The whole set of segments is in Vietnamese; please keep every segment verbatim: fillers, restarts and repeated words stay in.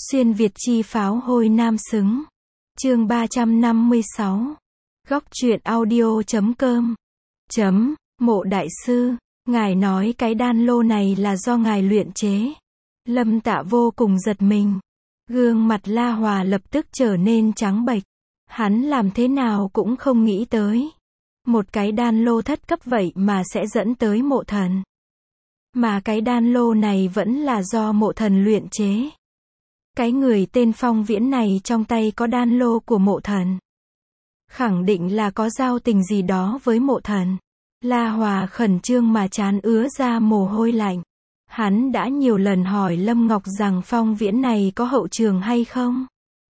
Xuyên Việt chi pháo hôi nam xứng. Chương ba trăm năm mươi sáu. Góc truyện audio chấm com. Chấm, Mộ đại sư, ngài nói cái đan lô này là do ngài luyện chế. Lâm Tạ vô cùng giật mình. Gương mặt La Hòa lập tức trở nên trắng bệch. Hắn làm thế nào cũng không nghĩ tới. Một cái đan lô thất cấp vậy mà sẽ dẫn tới mộ thần. Mà cái đan lô này vẫn là do mộ thần luyện chế. Cái người tên Phong Viễn này trong tay có đan lô của mộ thần. Khẳng định là có giao tình gì đó với mộ thần. La Hòa khẩn trương mà trán ứa ra mồ hôi lạnh. Hắn đã nhiều lần hỏi Lâm Ngọc rằng Phong Viễn này có hậu trường hay không.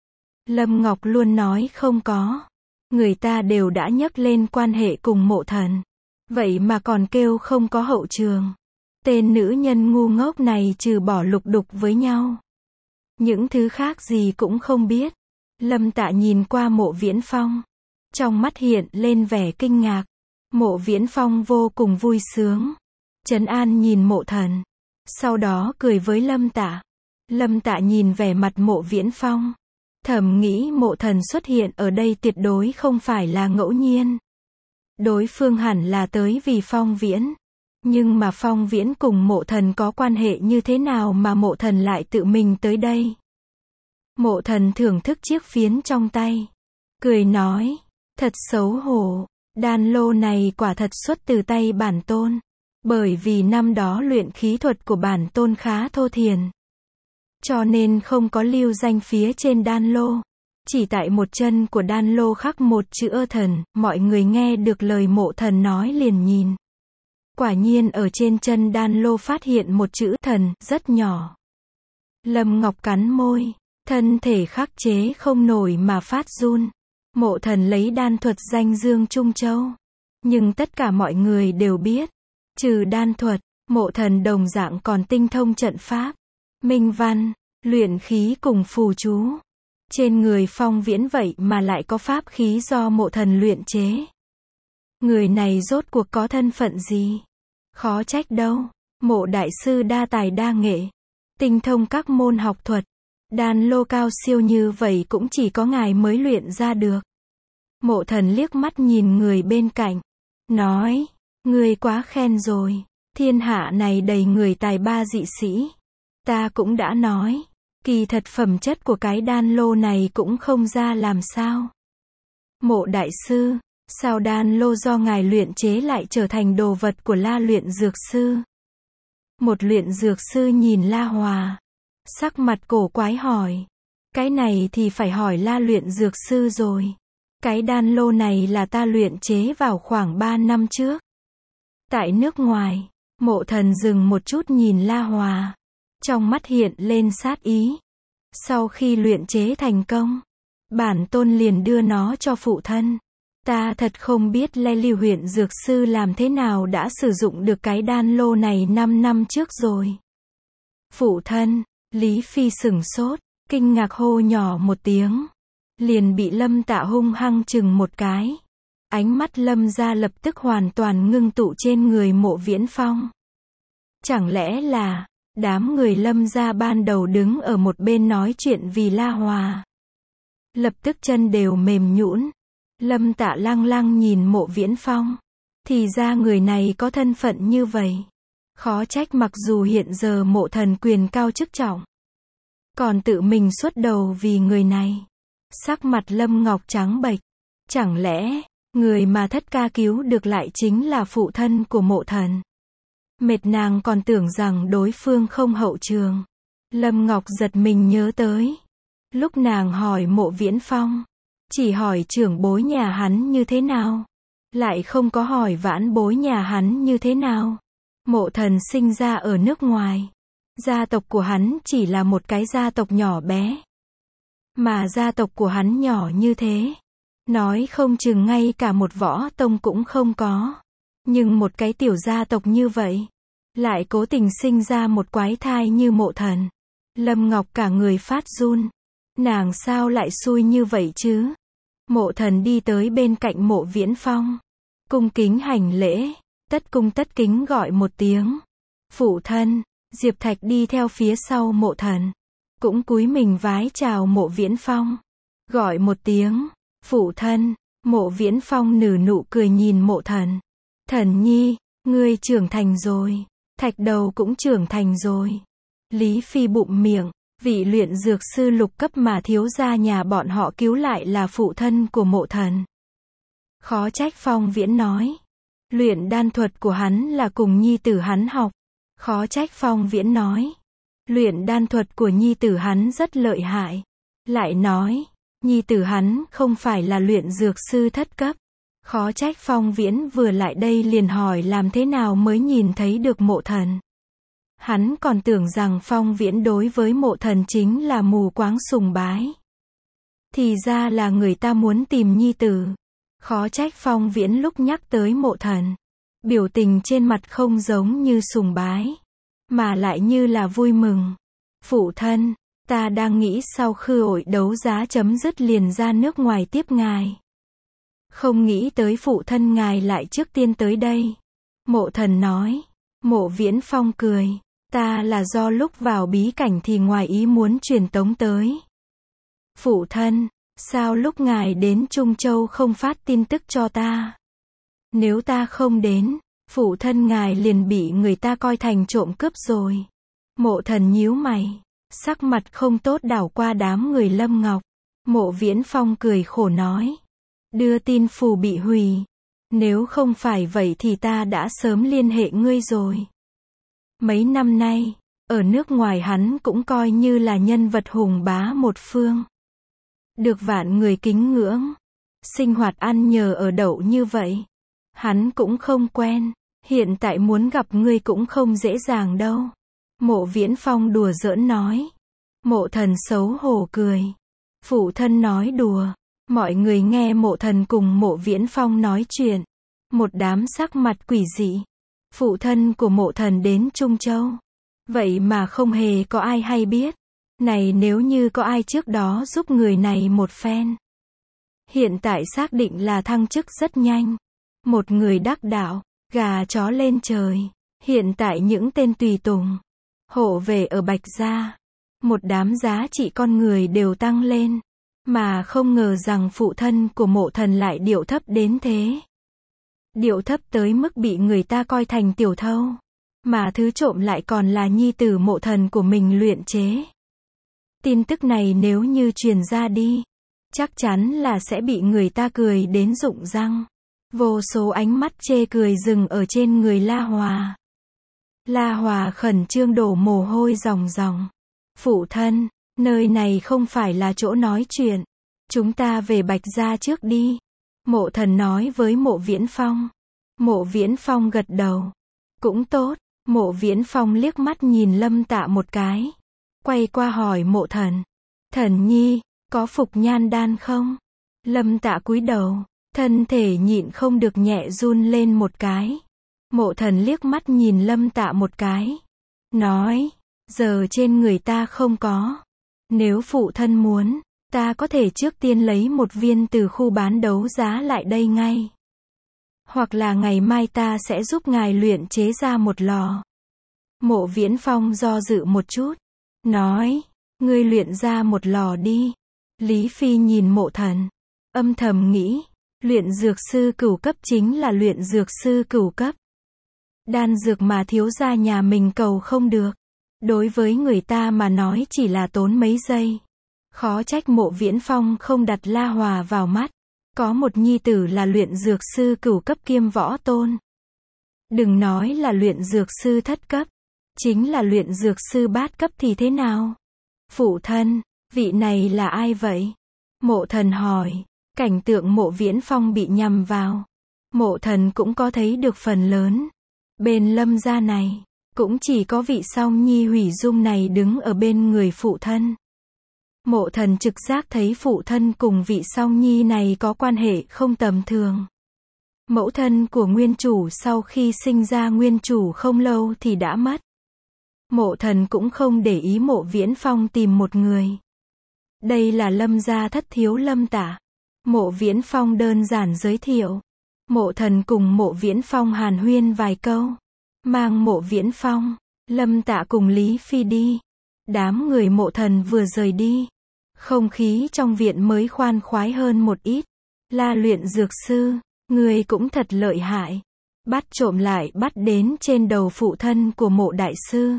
Lâm Ngọc luôn nói không có. Người ta đều đã nhắc lên quan hệ cùng mộ thần. Vậy mà còn kêu không có hậu trường. Tên nữ nhân ngu ngốc này trừ bỏ lục đục với nhau. Những thứ khác gì cũng không biết. Lâm Tạ nhìn qua Mộ Viễn Phong. Trong mắt hiện lên vẻ kinh ngạc. Mộ Viễn Phong vô cùng vui sướng. Trấn an nhìn mộ thần. Sau đó cười với Lâm Tạ. Lâm Tạ nhìn vẻ mặt Mộ Viễn Phong. Thầm nghĩ mộ thần xuất hiện ở đây tuyệt đối không phải là ngẫu nhiên. Đối phương hẳn là tới vì Phong Viễn. Nhưng mà Phong Viễn cùng mộ thần có quan hệ như thế nào mà mộ thần lại tự mình tới đây? Mộ thần thưởng thức chiếc phiến trong tay. Cười nói, thật xấu hổ, đan lô này quả thật xuất từ tay bản tôn. Bởi vì năm đó luyện khí thuật của bản tôn khá thô thiển. Cho nên không có lưu danh phía trên đan lô. Chỉ tại một chân của đan lô khắc một chữ ơ thần, mọi người nghe được lời mộ thần nói liền nhìn. Quả nhiên ở trên chân đan lô phát hiện một chữ thần, rất nhỏ. Lâm Ngọc cắn môi, thân thể khắc chế không nổi mà phát run. Mộ thần lấy đan thuật danh dương Trung Châu. Nhưng tất cả mọi người đều biết. Trừ đan thuật, mộ thần đồng dạng còn tinh thông trận pháp, minh văn, luyện khí cùng phù chú. Trên người Phong Viễn vậy mà lại có pháp khí do mộ thần luyện chế. Người này rốt cuộc có thân phận gì? Khó trách đâu. Mộ đại sư đa tài đa nghệ. Tinh thông các môn học thuật. Đan lô cao siêu như vậy cũng chỉ có ngài mới luyện ra được. Mộ thần liếc mắt nhìn người bên cạnh. Nói, ngươi quá khen rồi. Thiên hạ này đầy người tài ba dị sĩ. Ta cũng đã nói. Kỳ thật phẩm chất của cái đan lô này cũng không ra làm sao. Mộ đại sư, sao đan lô do ngài luyện chế lại trở thành đồ vật của La luyện dược sư? Một luyện dược sư nhìn La Hòa. Sắc mặt cổ quái hỏi. Cái này thì phải hỏi La luyện dược sư rồi. Cái đan lô này là ta luyện chế vào khoảng ba năm trước. Tại nước ngoài, mộ thần dừng một chút nhìn La Hòa. Trong mắt hiện lên sát ý. Sau khi luyện chế thành công, bản tôn liền đưa nó cho phụ thân. Ta thật không biết Lê Lưu huyện dược sư làm thế nào đã sử dụng được cái đan lô này năm năm trước rồi. Phụ thân, Lý Phi sửng sốt, kinh ngạc hô nhỏ một tiếng. Liền bị Lâm Tạ hung hăng chừng một cái. Ánh mắt Lâm gia lập tức hoàn toàn ngưng tụ trên người Mộ Viễn Phong. Chẳng lẽ là, đám người Lâm gia ban đầu đứng ở một bên nói chuyện vì La Hòa. Lập tức chân đều mềm nhũn. Lâm Tạ lăng lăng nhìn Mộ Viễn Phong. Thì ra người này có thân phận như vậy. Khó trách mặc dù hiện giờ mộ thần quyền cao chức trọng. Còn tự mình xuất đầu vì người này. Sắc mặt Lâm Ngọc trắng bệch. Chẳng lẽ, người mà thất ca cứu được lại chính là phụ thân của mộ thần? Mệt nàng còn tưởng rằng đối phương không hậu trường. Lâm Ngọc giật mình nhớ tới. Lúc nàng hỏi Mộ Viễn Phong. Chỉ hỏi trưởng bối nhà hắn như thế nào. Lại không có hỏi vãn bối nhà hắn như thế nào. Mộ thần sinh ra ở nước ngoài. Gia tộc của hắn chỉ là một cái gia tộc nhỏ bé. Mà gia tộc của hắn nhỏ như thế. Nói không chừng ngay cả một võ tông cũng không có. Nhưng một cái tiểu gia tộc như vậy. Lại cố tình sinh ra một quái thai như mộ thần. Lâm Ngọc cả người phát run. Nàng sao lại xui như vậy chứ? Mộ thần đi tới bên cạnh Mộ Viễn Phong. Cung kính hành lễ. Tất cung tất kính gọi một tiếng. Phụ thân. Diệp Thạch đi theo phía sau mộ thần. cũng cúi mình vái chào Mộ Viễn Phong. Gọi một tiếng, phụ thân, Mộ Viễn Phong nở nụ cười nhìn Mộ Thần. Thần nhi, ngươi trưởng thành rồi, Thạch Đầu cũng trưởng thành rồi. Lý Phi bụng miệng, vị luyện dược sư lục cấp mà thiếu gia nhà bọn họ cứu lại là phụ thân của Mộ Thần. Khó trách Phong Viễn nói, luyện đan thuật của hắn là cùng nhi tử hắn học. Khó trách Phong Viễn nói, luyện đan thuật của nhi tử hắn rất lợi hại. Lại nói, nhi tử hắn không phải là luyện dược sư thất cấp. Khó trách Phong Viễn vừa lại đây liền hỏi làm thế nào mới nhìn thấy được Mộ Thần. Hắn còn tưởng rằng Phong Viễn đối với Mộ Thần chính là mù quáng sùng bái. Thì ra là người ta muốn tìm nhi tử. Khó trách Phong Viễn lúc nhắc tới Mộ Thần, biểu tình trên mặt không giống như sùng bái, mà lại như là vui mừng. Phụ thân, ta đang nghĩ sau khi hội đấu giá chấm dứt liền ra nước ngoài tiếp ngài. Không nghĩ tới phụ thân ngài lại trước tiên tới đây. Mộ Thần nói. Mộ Viễn Phong cười. Ta là do lúc vào bí cảnh thì ngoài ý muốn truyền tống tới. Phụ thân, sao lúc ngài đến Trung Châu không phát tin tức cho ta? Nếu ta không đến, phụ thân ngài liền bị người ta coi thành trộm cướp rồi. Mộ Thần nhíu mày, sắc mặt không tốt đảo qua đám người Lâm Ngọc. Mộ Viễn Phong cười khổ nói. Đưa tin phù bị hủy. Nếu không phải vậy thì ta đã sớm liên hệ ngươi rồi. Mấy năm nay, ở nước ngoài hắn cũng coi như là nhân vật hùng bá một phương. Được vạn người kính ngưỡng. Sinh hoạt ăn nhờ ở đậu như vậy. Hắn cũng không quen. Hiện tại muốn gặp ngươi cũng không dễ dàng đâu. Mộ Viễn Phong đùa giỡn nói. Mộ Thần xấu hổ cười. Phụ thân nói đùa. Mọi người nghe Mộ Thần cùng Mộ Viễn Phong nói chuyện. Một đám sắc mặt quỷ dị. Phụ thân của Mộ Thần đến Trung Châu. Vậy mà không hề có ai hay biết. Này nếu như có ai trước đó giúp người này một phen. Hiện tại xác định là thăng chức rất nhanh. Một người đắc đạo, gà chó lên trời. Hiện tại những tên tùy tùng, hộ vệ ở Bạch Gia. Một đám giá trị con người đều tăng lên. Mà không ngờ rằng phụ thân của Mộ Thần lại điệu thấp đến thế. Điệu thấp tới mức bị người ta coi thành tiểu thâu. Mà thứ trộm lại còn là nhi tử Mộ Thần của mình luyện chế. Tin tức này nếu như truyền ra đi, chắc chắn là sẽ bị người ta cười đến rụng răng. Vô số ánh mắt chê cười dừng ở trên người La Hòa. La Hòa khẩn trương đổ mồ hôi ròng ròng. Phụ thân, nơi này không phải là chỗ nói chuyện. Chúng ta về Bạch Gia trước đi. Mộ Thần nói với Mộ Viễn Phong. Mộ Viễn Phong gật đầu. Cũng tốt. Mộ Viễn Phong liếc mắt nhìn Lâm Tạ một cái. Quay qua hỏi Mộ Thần. Thần nhi, có phục nhan đan không? Lâm Tạ cúi đầu. Thân thể nhịn không được nhẹ run lên một cái. Mộ Thần liếc mắt nhìn Lâm Tạ một cái. Nói. Giờ trên người ta không có. Nếu phụ thân muốn, ta có thể trước tiên lấy một viên từ khu bán đấu giá lại đây ngay. Hoặc là ngày mai ta sẽ giúp ngài luyện chế ra một lò. Mộ Viễn Phong do dự một chút. Nói. Ngươi luyện ra một lò đi. Lý Phi nhìn Mộ Thần. Âm thầm nghĩ. Luyện dược sư cửu cấp chính là luyện dược sư cửu cấp. Đan dược mà thiếu gia nhà mình cầu không được. Đối với người ta mà nói chỉ là tốn mấy giây. Khó trách Mộ Viễn Phong không đặt La Hòa vào mắt. Có một nhi tử là luyện dược sư cửu cấp kiêm võ tôn. Đừng nói là luyện dược sư thất cấp. Chính là luyện dược sư bát cấp thì thế nào? Phụ thân, vị này là ai vậy? Mộ Thần hỏi. Cảnh tượng Mộ Viễn Phong bị nhằm vào. Mộ Thần cũng có thấy được phần lớn. Bên Lâm gia này, cũng chỉ có vị Song Nhi hủy dung này đứng ở bên người phụ thân. Mộ Thần trực giác thấy phụ thân cùng vị Song Nhi này có quan hệ không tầm thường. Mẫu thân của nguyên chủ sau khi sinh ra nguyên chủ không lâu thì đã mất. Mộ Thần cũng không để ý Mộ Viễn Phong tìm một người. Đây là Lâm gia thất thiếu Lâm Tạ. Mộ Viễn Phong đơn giản giới thiệu. Mộ Thần cùng Mộ Viễn Phong hàn huyên vài câu. Mang Mộ Viễn Phong, Lâm Tạ cùng Lý Phi đi. Đám người Mộ Thần vừa rời đi, không khí trong viện mới khoan khoái hơn một ít. La Luyện dược sư, ngươi cũng thật lợi hại. Bắt trộm lại bắt đến trên đầu phụ thân của Mộ đại sư.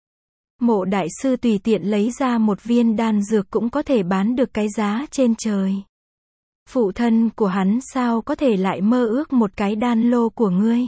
Mộ đại sư tùy tiện lấy ra một viên đan dược cũng có thể bán được cái giá trên trời. Phụ thân của hắn sao có thể lại mơ ước một cái đan lô của ngươi?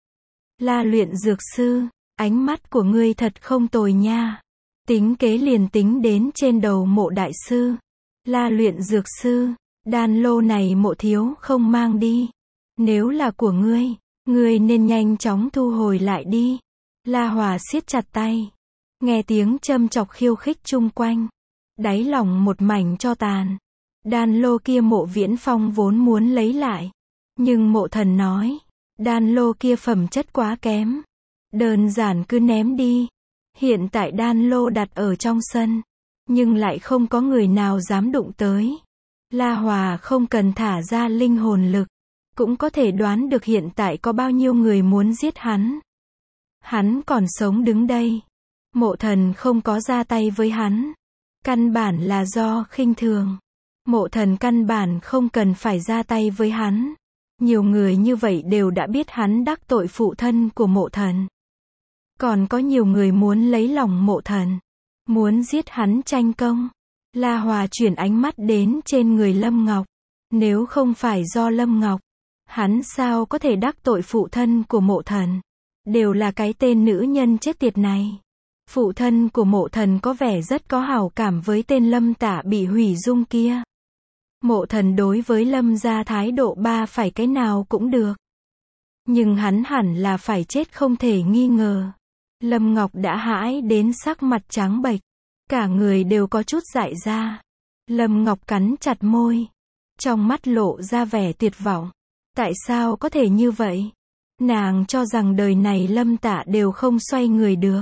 La Luyện dược sư, ánh mắt của ngươi thật không tồi nha. Tính kế liền tính đến trên đầu Mộ đại sư. La Luyện dược sư, đan lô này Mộ thiếu không mang đi. Nếu là của ngươi, ngươi nên nhanh chóng thu hồi lại đi. La Hòa siết chặt tay. Nghe tiếng châm chọc khiêu khích chung quanh, đáy lòng một mảnh tro tàn. Đan lô kia Mộ Viễn Phong vốn muốn lấy lại, nhưng Mộ Thần nói, đan lô kia phẩm chất quá kém, đơn giản cứ ném đi. Hiện tại đan lô đặt ở trong sân, nhưng lại không có người nào dám đụng tới. La Hòa không cần thả ra linh hồn lực, cũng có thể đoán được hiện tại có bao nhiêu người muốn giết hắn. Hắn còn sống đứng đây. Mộ Thần không có ra tay với hắn, căn bản là do khinh thường. Mộ Thần căn bản không cần phải ra tay với hắn. Nhiều người như vậy đều đã biết hắn đắc tội phụ thân của Mộ Thần. Còn có nhiều người muốn lấy lòng Mộ Thần, muốn giết hắn tranh công. La Hòa chuyển ánh mắt đến trên người Lâm Ngọc. Nếu không phải do Lâm Ngọc, hắn sao có thể đắc tội phụ thân của Mộ Thần? Đều là cái tên nữ nhân chết tiệt này. Phụ thân của Mộ Thần có vẻ rất có hảo cảm với tên Lâm Tả bị hủy dung kia. Mộ Thần đối với Lâm gia thái độ ba phải cái nào cũng được. Nhưng hắn hẳn là phải chết không thể nghi ngờ. Lâm Ngọc đã hãi đến sắc mặt trắng bệch, cả người đều có chút dại ra. Lâm Ngọc cắn chặt môi, trong mắt lộ ra vẻ tuyệt vọng. Tại sao có thể như vậy? Nàng cho rằng đời này Lâm Tạ đều không xoay người được.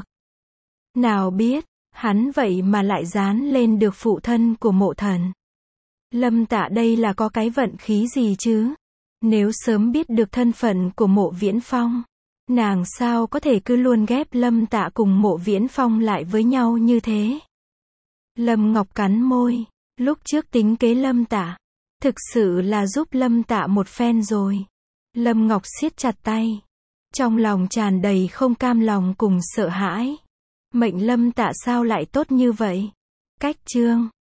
Nào biết, hắn vậy mà lại dán lên được phụ thân của Mộ Thần. Lâm Tạ đây là có cái vận khí gì chứ? Nếu sớm biết được thân phận của Mộ Viễn Phong, nàng sao có thể cứ luôn ghép Lâm Tạ cùng Mộ Viễn Phong lại với nhau như thế? Lâm Ngọc cắn môi, lúc trước tính kế Lâm Tạ, thực sự là giúp Lâm Tạ một phen rồi. Lâm Ngọc siết chặt tay, trong lòng tràn đầy không cam lòng cùng sợ hãi. Mệnh Lâm Tạ sao lại tốt như vậy? Cách chương